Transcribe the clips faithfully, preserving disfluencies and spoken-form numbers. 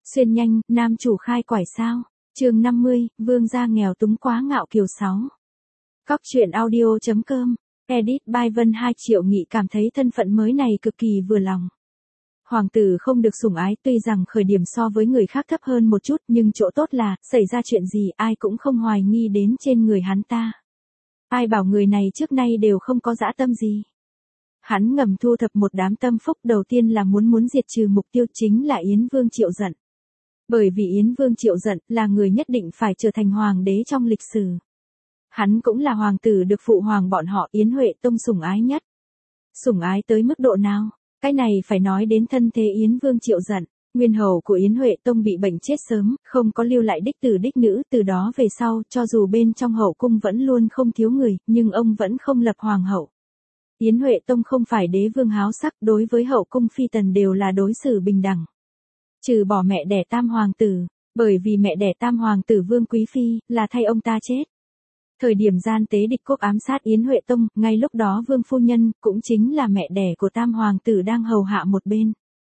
Xuyên nhanh, nam chủ khai quải sao. Chương năm mươi, vương gia nghèo túng quá ngạo kiều sáu. Cóc truyện audio chấm com, edit by Vân hai Triệu Nghị cảm thấy thân phận mới này cực kỳ vừa lòng. Hoàng tử không được sủng ái, tuy rằng khởi điểm so với người khác thấp hơn một chút, nhưng chỗ tốt là, xảy ra chuyện gì ai cũng không hoài nghi đến trên người hắn ta. Ai bảo người này trước nay đều không có dã tâm gì. Hắn ngầm thu thập một đám tâm phúc, đầu tiên là muốn muốn diệt trừ mục tiêu chính là Yến Vương Triệu Dận. Bởi vì Yến Vương Triệu Dận là người nhất định phải trở thành hoàng đế trong lịch sử. Hắn cũng là hoàng tử được phụ hoàng bọn họ Yến Huệ Tông sủng ái nhất. Sủng ái tới mức độ nào? Cái này phải nói đến thân thế Yến Vương Triệu Dận. Nguyên hầu của Yến Huệ Tông bị bệnh chết sớm, không có lưu lại đích tử đích nữ, từ đó về sau, cho dù bên trong hậu cung vẫn luôn không thiếu người, nhưng ông vẫn không lập hoàng hậu. Yến Huệ Tông không phải đế vương háo sắc, đối với hậu cung phi tần đều là đối xử bình đẳng. Trừ bỏ mẹ đẻ tam hoàng tử, bởi vì mẹ đẻ tam hoàng tử Vương Quý Phi, là thay ông ta chết. Thời điểm gian tế địch quốc ám sát Yến Huệ Tông, ngay lúc đó Vương Phu Nhân, cũng chính là mẹ đẻ của tam hoàng tử đang hầu hạ một bên.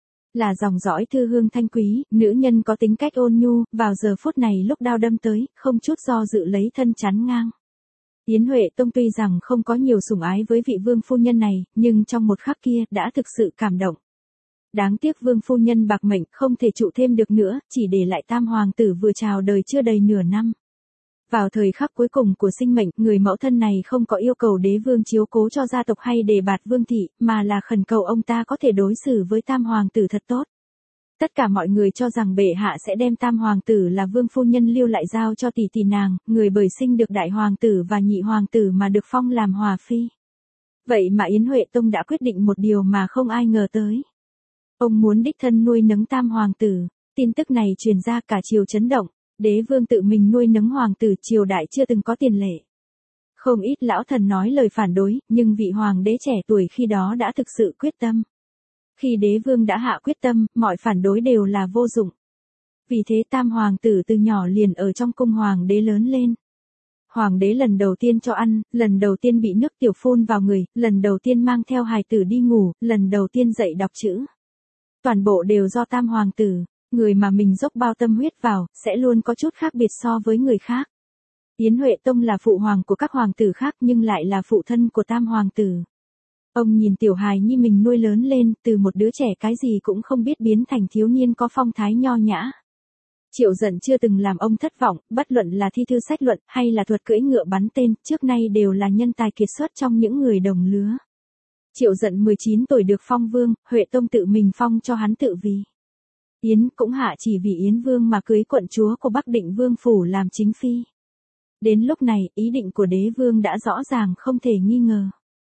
Là dòng dõi thư hương thanh quý, nữ nhân có tính cách ôn nhu, vào giờ phút này lúc đao đâm tới, không chút do dự lấy thân chắn ngang. Yến Huệ Tông tuy rằng không có nhiều sủng ái với vị Vương Phu Nhân này, nhưng trong một khắc kia, đã thực sự cảm động. Đáng tiếc Vương Phu Nhân bạc mệnh không thể trụ thêm được nữa, chỉ để lại tam hoàng tử vừa chào đời chưa đầy nửa năm. Vào thời khắc cuối cùng của sinh mệnh, người mẫu thân này không có yêu cầu đế vương chiếu cố cho gia tộc hay đề bạt vương thị, mà là khẩn cầu ông ta có thể đối xử với tam hoàng tử thật tốt. Tất cả mọi người cho rằng bệ hạ sẽ đem tam hoàng tử là Vương Phu Nhân lưu lại giao cho tỷ tỷ nàng, người bởi sinh được đại hoàng tử và nhị hoàng tử mà được phong làm hòa phi. Vậy mà Yến Huệ Tông đã quyết định một điều mà không ai ngờ tới. Ông muốn đích thân nuôi nấng tam hoàng tử. Tin tức này truyền ra cả triều chấn động. Đế vương tự mình nuôi nấng hoàng tử, triều đại chưa từng có tiền lệ. Không ít lão thần nói lời phản đối, nhưng vị hoàng đế trẻ tuổi khi đó đã thực sự quyết tâm. Khi đế vương đã hạ quyết tâm, mọi phản đối đều là vô dụng. Vì thế tam hoàng tử từ nhỏ liền ở trong cung hoàng đế lớn lên. Hoàng đế lần đầu tiên cho ăn, lần đầu tiên bị nước tiểu phun vào người, lần đầu tiên mang theo hài tử đi ngủ, lần đầu tiên dạy đọc chữ. Toàn bộ đều do tam hoàng tử. Người mà mình dốc bao tâm huyết vào, sẽ luôn có chút khác biệt so với người khác. Yến Huệ Tông là phụ hoàng của các hoàng tử khác nhưng lại là phụ thân của tam hoàng tử. Ông nhìn tiểu hài nhi mình nuôi lớn lên, từ một đứa trẻ cái gì cũng không biết biến thành thiếu niên có phong thái nho nhã. Triệu Dận chưa từng làm ông thất vọng, bất luận là thi thư sách luận hay là thuật cưỡi ngựa bắn tên, trước nay đều là nhân tài kiệt xuất trong những người đồng lứa. Triệu Dận mười chín tuổi được phong vương, Huệ Tông tự mình phong cho hắn tự vì. Yến cũng hạ chỉ vì Yến Vương mà cưới quận chúa của Bắc Định Vương phủ làm chính phi. Đến lúc này, ý định của đế vương đã rõ ràng không thể nghi ngờ.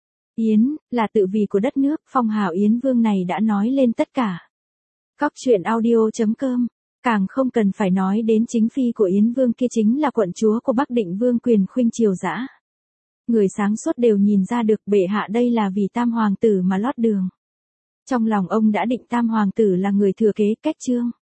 Yến, là tự vì của đất nước, phong hào Yến Vương này đã nói lên tất cả. Cóc truyện audio chấm com, càng không cần phải nói đến chính phi của Yến Vương kia chính là quận chúa của Bắc Định Vương Quyền Khuynh Triều Dã. Người sáng suốt đều nhìn ra được bệ hạ đây là vì tam hoàng tử mà lót đường. Trong lòng ông đã định tam hoàng tử là người thừa kế cách chương.